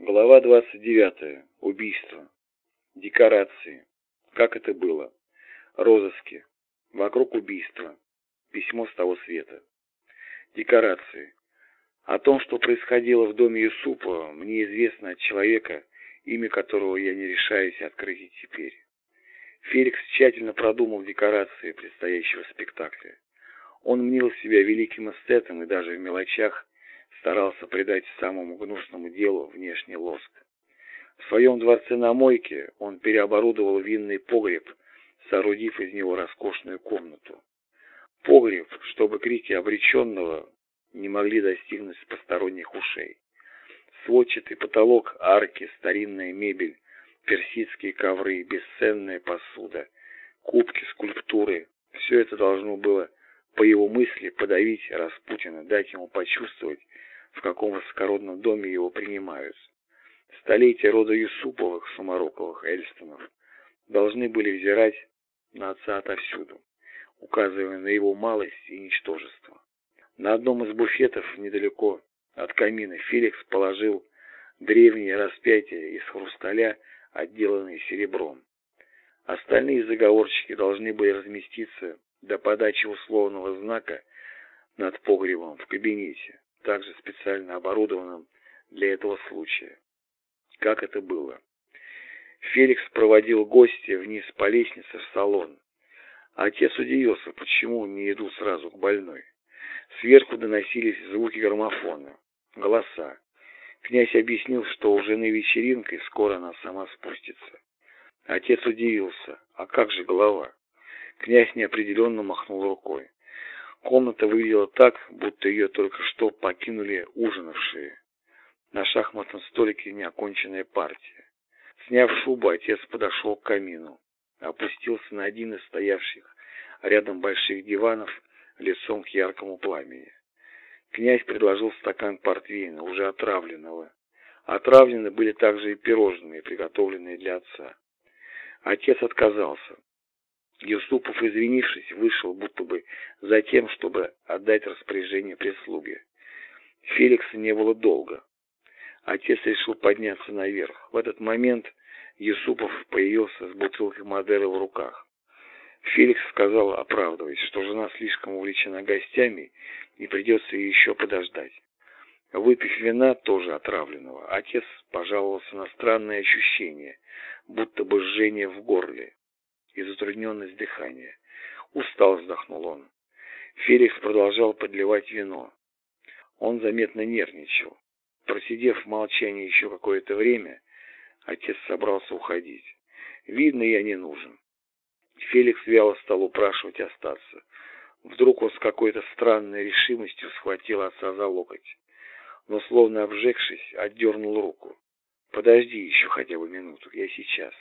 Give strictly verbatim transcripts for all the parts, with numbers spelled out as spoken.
Глава двадцать девятая. Убийство. Декорации. Как это было? Розыски. Вокруг убийства. Письмо с того света. Декорации. О том, что происходило в доме Юсупова, мне известно от человека, имя которого я не решаюсь открыть и теперь. Феликс тщательно продумал декорации предстоящего спектакля. Он мнил себя великим эстетом и даже в мелочах старался придать самому гнусному делу внешний лоск. В своем дворце на Мойке он переоборудовал винный погреб, соорудив из него роскошную комнату. Погреб, чтобы крики обреченного не могли достигнуть посторонних ушей. Сводчатый потолок, арки, старинная мебель, персидские ковры, бесценная посуда, кубки, скульптуры — все это должно было, по его мысли, подавить Распутина, дать ему почувствовать, в каком высокородном доме его принимают. Столетия рода Юсуповых, Сумароковых, Эльстонов должны были взирать на отца отовсюду, указывая на его малость и ничтожество. На одном из буфетов недалеко от камина Феликс положил древнее распятие из хрусталя, отделанное серебром. Остальные заговорщики должны были разместиться до подачи условного знака над погребом в кабинете, также специально оборудованном для этого случая. Как это было? Феликс проводил гостя вниз по лестнице в салон. Отец удивился, почему не идут сразу к больной. Сверху доносились звуки граммофона, голоса. Князь объяснил, что у жены вечеринка, и скоро она сама спустится. Отец удивился. А как же голова? Князь неопределенно махнул рукой. Комната выглядела так, будто ее только что покинули ужинавшие. На шахматном столике неоконченная партия. Сняв шубу, отец подошел к камину, опустился на один из стоявших рядом больших диванов лицом к яркому пламени. Князь предложил стакан портвейна, уже отравленного. Отравлены были также и пирожные, приготовленные для отца. Отец отказался. Юсупов, извинившись, вышел будто бы за тем, чтобы отдать распоряжение прислуге. Феликса не было долго. Отец решил подняться наверх. В этот момент Юсупов появился с бутылкой Мадеры в руках. Феликс сказал, оправдываясь, что жена слишком увлечена гостями и придется ей еще подождать. Выпив вина, тоже отравленного, отец пожаловался на странное ощущение, будто бы жжение в горле и затрудненность дыхания. «Устал», — вздохнул он. Феликс продолжал подливать вино. Он заметно нервничал. Просидев в молчании еще какое-то время, отец собрался уходить. «Видно, я не нужен». Феликс вяло стал упрашивать остаться. Вдруг он с какой-то странной решимостью схватил отца за локоть, но, словно обжегшись, отдернул руку. «Подожди еще хотя бы минуту, я сейчас».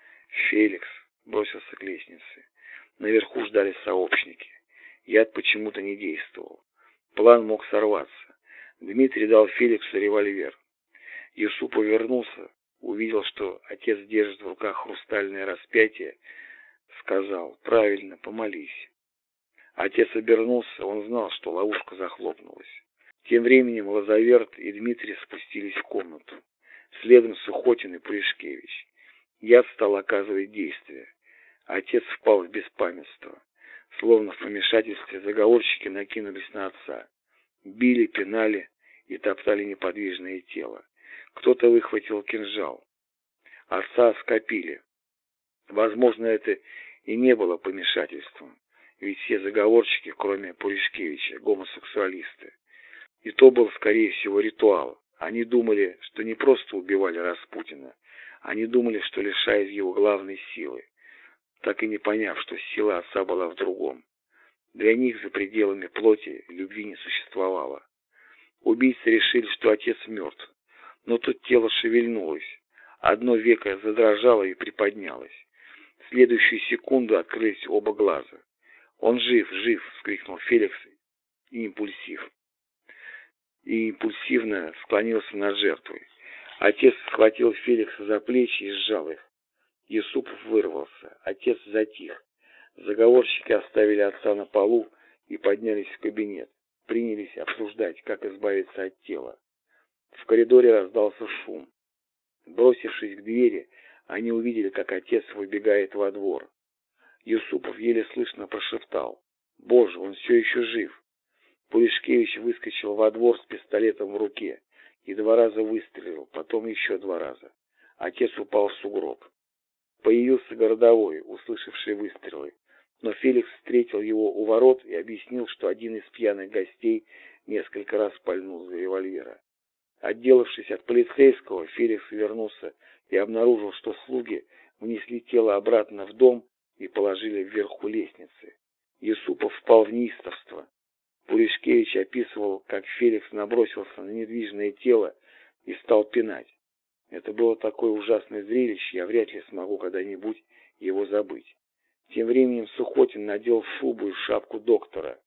Феликс бросился к лестнице. Наверху ждали сообщники. Яд почему-то не действовал. План мог сорваться. Дмитрий дал Феликсу револьвер. Юсупов вернулся, увидел, что отец держит в руках хрустальное распятие, сказал: «Правильно, помолись». Отец обернулся, он знал, что ловушка захлопнулась. Тем временем Лазаверт и Дмитрий спустились в комнату. Следом Сухотин и Пуришкевич. Яд стал оказывать действие. Отец впал в беспамятство. Словно в помешательстве заговорщики накинулись на отца. Били, пинали и топтали неподвижное тело. Кто-то выхватил кинжал. Отца оскопили. Возможно, это и не было помешательством, ведь все заговорщики, кроме Пуришкевича, гомосексуалисты. И то был, скорее всего, ритуал. Они думали, что не просто убивали Распутина, они думали, что лишают его главной силы, так и не поняв, что сила отца была в другом. Для них за пределами плоти любви не существовало. Убийцы решили, что отец мертв, но тут тело шевельнулось. Одно веко задрожало и приподнялось. В следующую секунду открылись оба глаза. «Он жив, жив!» — вскрикнул Феликс и импульсив. И импульсивно склонился над жертвой. Отец схватил Феликса за плечи и сжал их. Юсупов вырвался. Отец затих. Заговорщики оставили отца на полу и поднялись в кабинет. Принялись обсуждать, как избавиться от тела. В коридоре раздался шум. Бросившись к двери, они увидели, как отец выбегает во двор. Юсупов еле слышно прошептал: «Боже, он все еще жив!» Пуришкевич выскочил во двор с пистолетом в руке и два раза выстрелил, потом еще два раза. Отец упал в сугроб. Появился городовой, услышавший выстрелы, но Феликс встретил его у ворот и объяснил, что один из пьяных гостей несколько раз пальнул из револьвера. Отделавшись от полицейского, Феликс вернулся и обнаружил, что слуги внесли тело обратно в дом и положили вверху лестницы. Юсупов впал в неистовство. Пуришкевич описывал, как Феликс набросился на недвижное тело и стал пинать. Это было такое ужасное зрелище, я вряд ли смогу когда-нибудь его забыть. Тем временем Сухотин надел шубу и шапку доктора,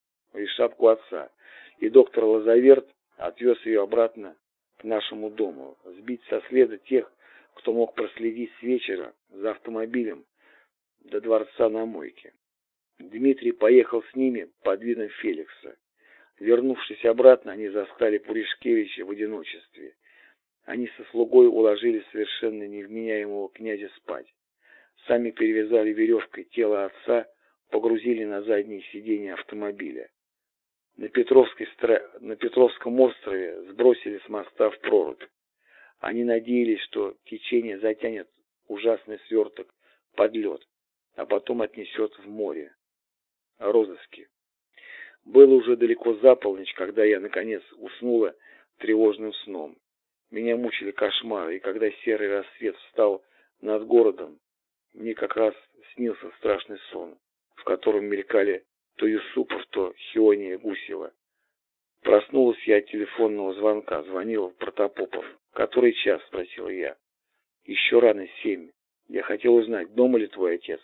и шапку отца, и доктор Лазаверт отвез ее обратно к нашему дому, сбить со следа тех, кто мог проследить с вечера за автомобилем до дворца на мойке. Дмитрий поехал с ними под видом Феликса. Вернувшись обратно, они застали Пуришкевича в одиночестве. Они со слугой уложили совершенно невменяемого князя спать. Сами перевязали веревкой тело отца, погрузили на заднее сиденье автомобиля. На, Петровской стра... на Петровском острове сбросили с моста в прорубь. Они надеялись, что течение затянет ужасный сверток под лед, а потом отнесет в море. Розыски. Было уже далеко за полночь, когда я, наконец, уснула тревожным сном. Меня мучили кошмары, и когда серый рассвет встал над городом, мне как раз снился страшный сон, в котором мелькали то Юсупов, то Хиония Гусева. Проснулась я от телефонного звонка, звонил Протопопов. «Который час?» — спросила я. «Еще рано, семь. Я хотел узнать, дома ли твой отец?»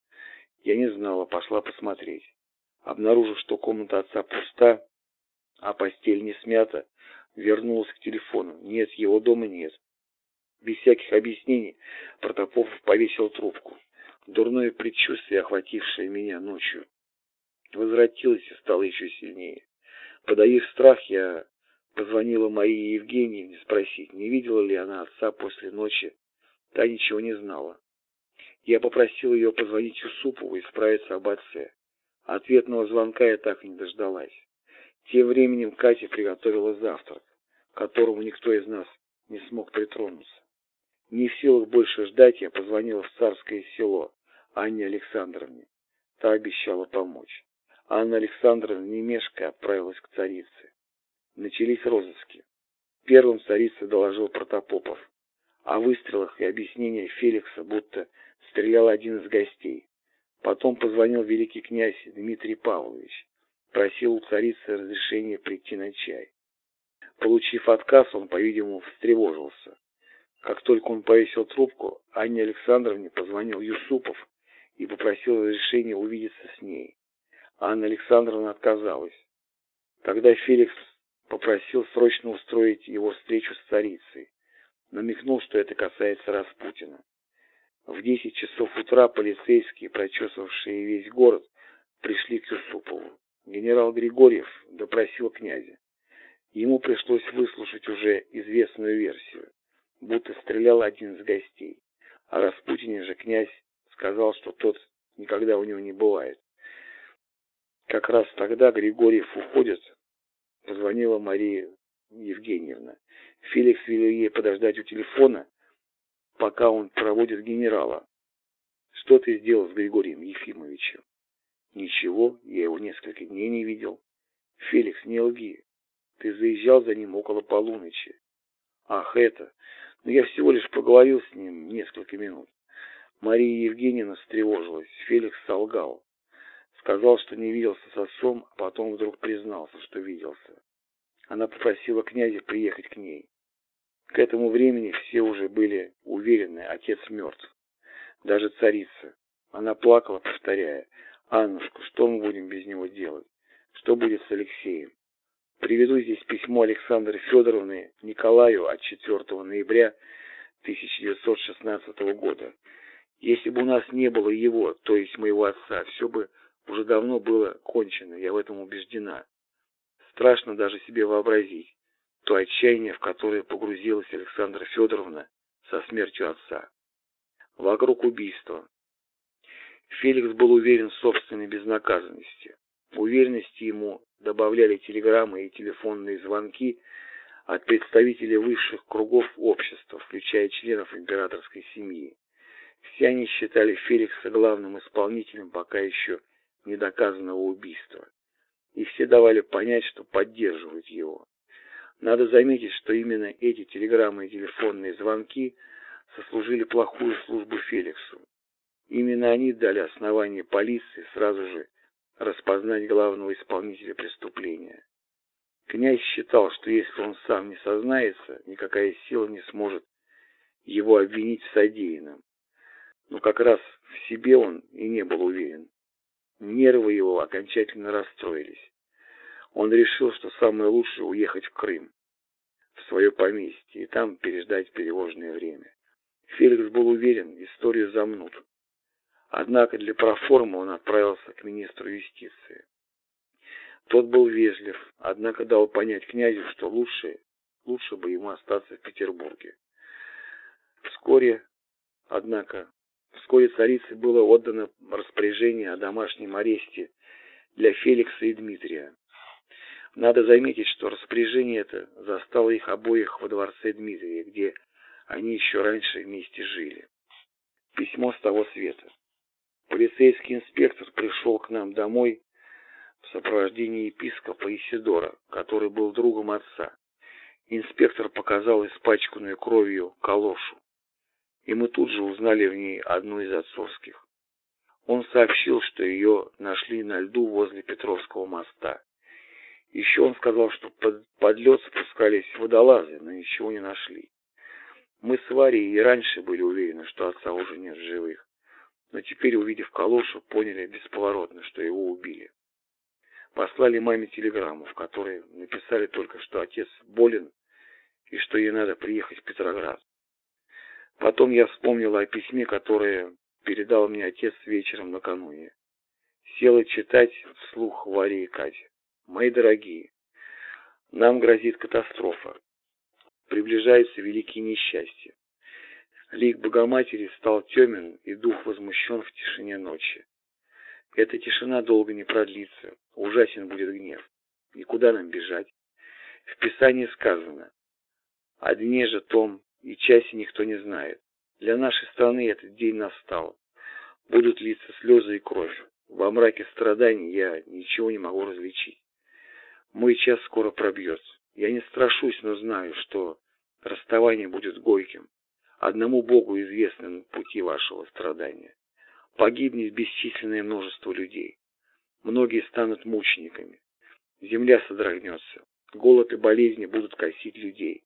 Я не знала, пошла посмотреть. Обнаружив, что комната отца пуста, а постель не смята, вернулась к телефону. Нет, его дома нет. Без всяких объяснений Протопопов повесил трубку. Дурное предчувствие, охватившее меня ночью, возвратилось и стало еще сильнее. Подавив страх, я позвонила Марии Евгеньевне спросить, не видела ли она отца после ночи. Та ничего не знала. Я попросил ее позвонить Юсупову и справиться об отце. Ответного звонка я так и не дождалась. Тем временем Катя приготовила завтрак, к которому никто из нас не смог притронуться. Не в силах больше ждать, я позвонила в Царское село Анне Александровне. Та обещала помочь. Анна Александровна, не мешкая, отправилась к царице. Начались розыски. Первым царица доложил Протопопов. О выстрелах и объяснениях Феликса, будто стрелял один из гостей. Потом позвонил великий князь Дмитрий Павлович. Просил у царицы разрешения прийти на чай. Получив отказ, он, по-видимому, встревожился. Как только он повесил трубку, Анне Александровне позвонил Юсупов и попросил разрешения увидеться с ней. Анна Александровна отказалась. Тогда Феликс попросил срочно устроить его встречу с царицей. Намекнул, что это касается Распутина. В десять часов утра полицейские, прочесывавшие весь город, пришли к Юсупову. Генерал Григорьев допросил князя. Ему пришлось выслушать уже известную версию, будто стрелял один из гостей. О Распутине же князь сказал, что тот никогда у него не бывает. Как раз тогда Григорьев уходит, позвонила Мария Евгеньевна. Феликс велел ей подождать у телефона, пока он проводит генерала. «Что ты сделал с Григорием Ефимовичем?» «Ничего, я его несколько дней не видел». «Феликс, не лги. Ты заезжал за ним около полуночи». «Ах, это! Но я всего лишь поговорил с ним несколько минут». Мария Евгеньевна встревожилась. Феликс солгал. Сказал, что не виделся с отцом, а потом вдруг признался, что виделся. Она попросила князя приехать к ней. К этому времени все уже были уверены, отец мертв. Даже царица. Она плакала, повторяя: «Аннушка, что мы будем без него делать? Что будет с Алексеем?» Приведу здесь письмо Александры Федоровны Николаю от четвёртого ноября тысяча девятьсот шестнадцатого года. «Если бы у нас не было его, то есть моего отца, все бы уже давно было кончено, я в этом убеждена. Страшно даже себе вообразить то отчаяние, в которое погрузилась Александра Федоровна со смертью отца. Вокруг убийства. Феликс был уверен в собственной безнаказанности. Уверенности ему добавляли телеграммы и телефонные звонки от представителей высших кругов общества, включая членов императорской семьи. Все они считали Феликса главным исполнителем пока еще недоказанного убийства. И все давали понять, что поддерживают его. Надо заметить, что именно эти телеграммы и телефонные звонки сослужили плохую службу Феликсу. Именно они дали основание полиции сразу же распознать главного исполнителя преступления. Князь считал, что если он сам не сознается, никакая сила не сможет его обвинить в содеянном. Но как раз в себе он и не был уверен. Нервы его окончательно расстроились. Он решил, что самое лучшее уехать в Крым, в свое поместье, и там переждать переложное время. Феликс был уверен, историю замнут. Однако для проформы он отправился к министру юстиции. Тот был вежлив, однако дал понять князю, что лучше, лучше бы ему остаться в Петербурге. Вскоре, однако, вскоре царице было отдано распоряжение о домашнем аресте для Феликса и Дмитрия. Надо заметить, что распоряжение это застало их обоих во дворце Дмитрия, где они еще раньше вместе жили. Письмо с того света. Полицейский инспектор пришел к нам домой в сопровождении епископа Исидора, который был другом отца. Инспектор показал испачканную кровью калошу, и мы тут же узнали в ней одну из отцовских. Он сообщил, что ее нашли на льду возле Петровского моста. Еще он сказал, что под, под лед спускались водолазы, но ничего не нашли. Мы с Варей и раньше были уверены, что отца уже нет в живых. Но теперь, увидев калошу, поняли бесповоротно, что его убили. Послали маме телеграмму, в которой написали только, что отец болен и что ей надо приехать в Петроград. Потом я вспомнил о письме, которое передал мне отец вечером накануне. Села читать вслух Варе и Кате. Мои дорогие, нам грозит катастрофа. Приближаются великие несчастья. Лик Богоматери стал темен, и дух возмущен в тишине ночи. Эта тишина долго не продлится, ужасен будет гнев. И куда нам бежать? В Писании сказано: о дне же том и часе никто не знает. Для нашей страны этот день настал. Будут литься слезы и кровь. Во мраке страданий я ничего не могу различить. Мой час скоро пробьется. Я не страшусь, но знаю, что расставание будет горьким. Одному Богу известны пути вашего страдания. Погибнет бесчисленное множество людей. Многие станут мучениками. Земля содрогнется. Голод и болезни будут косить людей.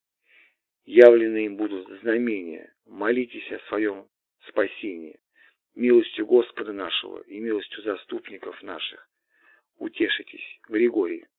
Явлены им будут знамения. Молитесь о своем спасении. Милостью Господа нашего и милостью заступников наших. Утешитесь. Григорий.